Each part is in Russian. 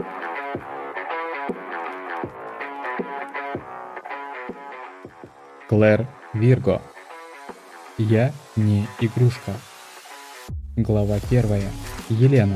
Клэр Вирго. Я не игрушка. Глава 1. Елена.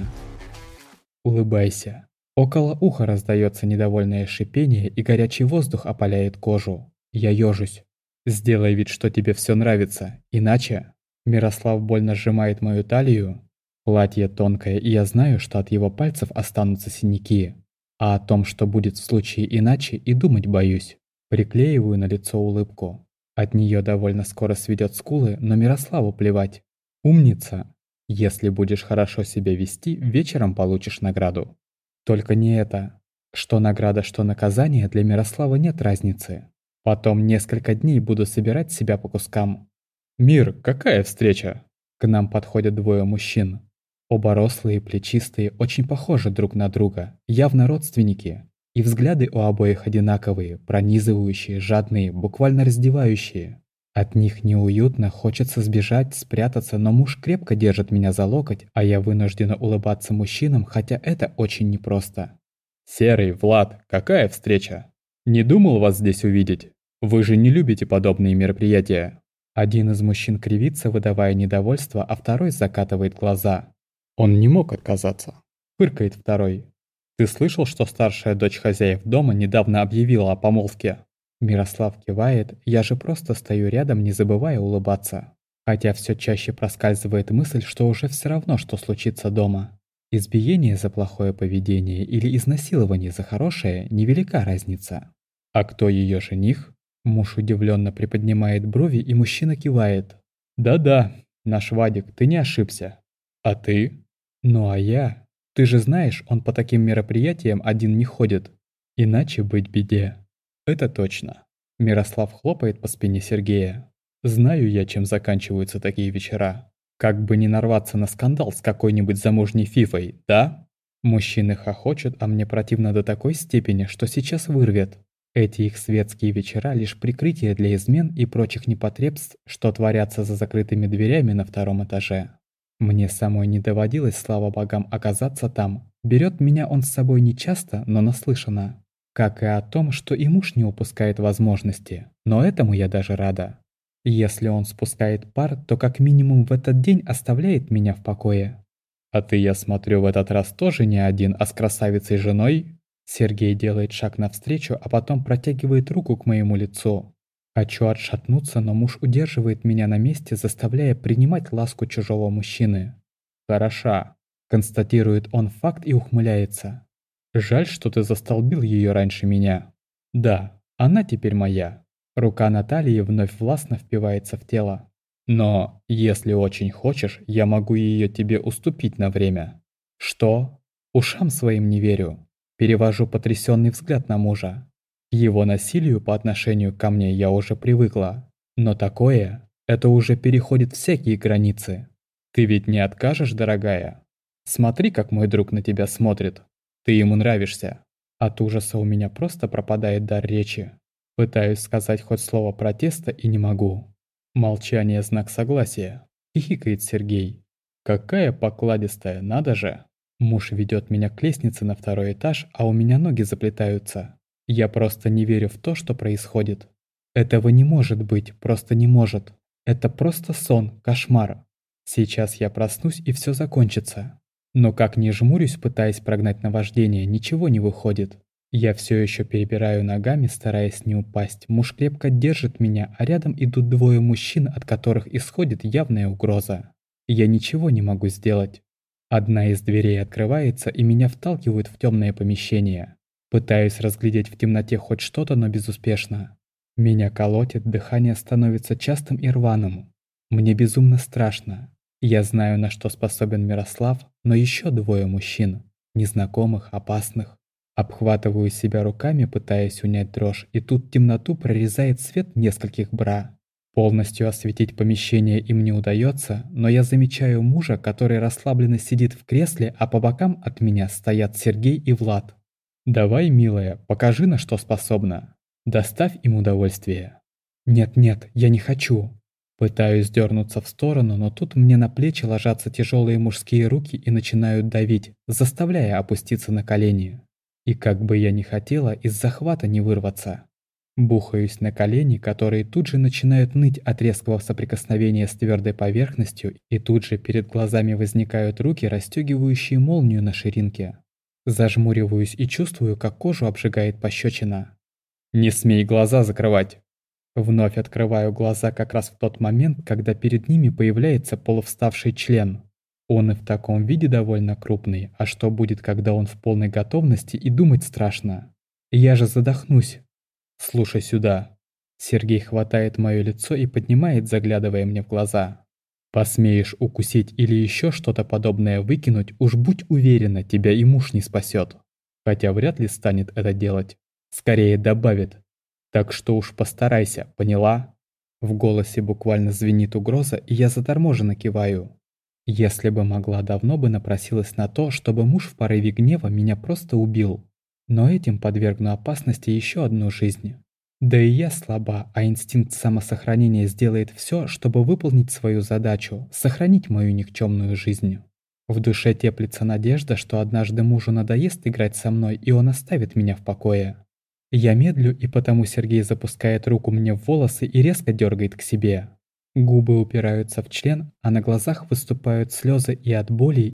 Улыбайся. Около уха раздается недовольное шипение, и горячий воздух опаляет кожу. Я ёжусь. Сделай вид, что тебе все нравится, иначе... Мирослав больно сжимает мою талию. Платье тонкое, и я знаю, что от его пальцев останутся синяки. А о том, что будет в случае иначе, и думать боюсь. Приклеиваю на лицо улыбку. От нее довольно скоро сведет скулы, но Мирославу плевать. Умница. Если будешь хорошо себя вести, вечером получишь награду. Только не это. Что награда, что наказание, для Мирослава нет разницы. Потом несколько дней буду собирать себя по кускам. «Мир, какая встреча?» К нам подходят двое мужчин. Оба рослые, плечистые, очень похожи друг на друга, явно родственники. И взгляды у обоих одинаковые, пронизывающие, жадные, буквально раздевающие. От них неуютно, хочется сбежать, спрятаться, но муж крепко держит меня за локоть, а я вынуждена улыбаться мужчинам, хотя это очень непросто. «Серый, Влад, какая встреча? Не думал вас здесь увидеть. Вы же не любите подобные мероприятия». Один из мужчин кривится, выдавая недовольство, а второй закатывает глаза. Он не мог отказаться. Фыркает второй. «Ты слышал, что старшая дочь хозяев дома недавно объявила о помолвке?» Мирослав кивает, я же просто стою рядом, не забывая улыбаться. Хотя все чаще проскальзывает мысль, что уже все равно, что случится дома. Избиение за плохое поведение или изнасилование за хорошее – невелика разница. А кто ее жених? Муж удивленно приподнимает брови, и мужчина кивает. «Да-да, наш Вадик, ты не ошибся. А ты?» «Ну а я? Ты же знаешь, он по таким мероприятиям один не ходит. Иначе быть беде». «Это точно». Мирослав хлопает по спине Сергея. «Знаю я, чем заканчиваются такие вечера. Как бы не нарваться на скандал с какой-нибудь замужней фифой, да?» Мужчины хохочут, а мне противно до такой степени, что сейчас вырвет. Эти их светские вечера — лишь прикрытие для измен и прочих непотребств, что творятся за закрытыми дверями на втором этаже. Мне самой не доводилось, слава богам, оказаться там. Берет меня он с собой не часто, но наслышано. Как и о том, что и муж не упускает возможности. Но этому я даже рада. Если он спускает пар, то как минимум в этот день оставляет меня в покое. «А ты, я смотрю, в этот раз тоже не один, а с красавицей женой?» Сергей делает шаг навстречу, а потом протягивает руку к моему лицу. Хочу отшатнуться, но муж удерживает меня на месте, заставляя принимать ласку чужого мужчины. «Хороша», — констатирует он факт и ухмыляется. «Жаль, что ты застолбил ее раньше меня». «Да, она теперь моя». Рука Натальи вновь властно впивается в тело. «Но, если очень хочешь, я могу ее тебе уступить на время». «Что?» Ушам своим не верю. Перевожу потрясенный взгляд на мужа. К его насилию по отношению ко мне я уже привыкла. Но такое, это уже переходит всякие границы. Ты ведь не откажешь, дорогая? Смотри, как мой друг на тебя смотрит. Ты ему нравишься. От ужаса у меня просто пропадает дар речи. Пытаюсь сказать хоть слово протеста и не могу. Молчание — знак согласия. Хихикает Сергей. Какая покладистая, надо же. Муж ведет меня к лестнице на второй этаж, а у меня ноги заплетаются. Я просто не верю в то, что происходит. Этого не может быть, просто не может. Это просто сон, кошмар. Сейчас я проснусь, и все закончится. Но как ни жмурюсь, пытаясь прогнать наваждение, ничего не выходит. Я все еще перебираю ногами, стараясь не упасть. Муж крепко держит меня, а рядом идут двое мужчин, от которых исходит явная угроза. Я ничего не могу сделать. Одна из дверей открывается, и меня вталкивают в темное помещение. Пытаюсь разглядеть в темноте хоть что-то, но безуспешно. Меня колотит, дыхание становится частым и рваным. Мне безумно страшно. Я знаю, на что способен Мирослав, но еще двое мужчин. Незнакомых, опасных. Обхватываю себя руками, пытаясь унять дрожь, и тут темноту прорезает свет нескольких бра. Полностью осветить помещение им не удается, но я замечаю мужа, который расслабленно сидит в кресле, а по бокам от меня стоят Сергей и Влад. «Давай, милая, покажи, на что способна. Доставь им удовольствие». «Нет-нет, я не хочу». Пытаюсь дернуться в сторону, но тут мне на плечи ложатся тяжелые мужские руки и начинают давить, заставляя опуститься на колени. И как бы я ни хотела из захвата не вырваться. Бухаюсь на колени, которые тут же начинают ныть от резкого соприкосновения с твердой поверхностью, и тут же перед глазами возникают руки, расстегивающие молнию на ширинке. Зажмуриваюсь и чувствую, как кожу обжигает пощечина. «Не смей глаза закрывать!» Вновь открываю глаза как раз в тот момент, когда перед ними появляется полувставший член. Он и в таком виде довольно крупный, а что будет, когда он в полной готовности, и думать страшно. Я же задохнусь. «Слушай сюда». Сергей хватает моё лицо и поднимает, заглядывая мне в глаза. «Посмеешь укусить или ещё что-то подобное выкинуть, уж будь уверена, тебя и муж не спасёт. Хотя вряд ли станет это делать. Скорее добавит. Так что уж постарайся, поняла?» В голосе буквально звенит угроза, и я заторможенно киваю. Если бы могла, давно бы напросилась на то, чтобы муж в порыве гнева меня просто убил. Но этим подвергну опасности еще одну жизнь. Да и я слаба, а инстинкт самосохранения сделает все, чтобы выполнить свою задачу, сохранить мою никчемную жизнь. В душе теплится надежда, что однажды мужу надоест играть со мной, и он оставит меня в покое. Я медлю, и потому Сергей запускает руку мне в волосы и резко дергает к себе. Губы упираются в член, а на глазах выступают слезы и от боли,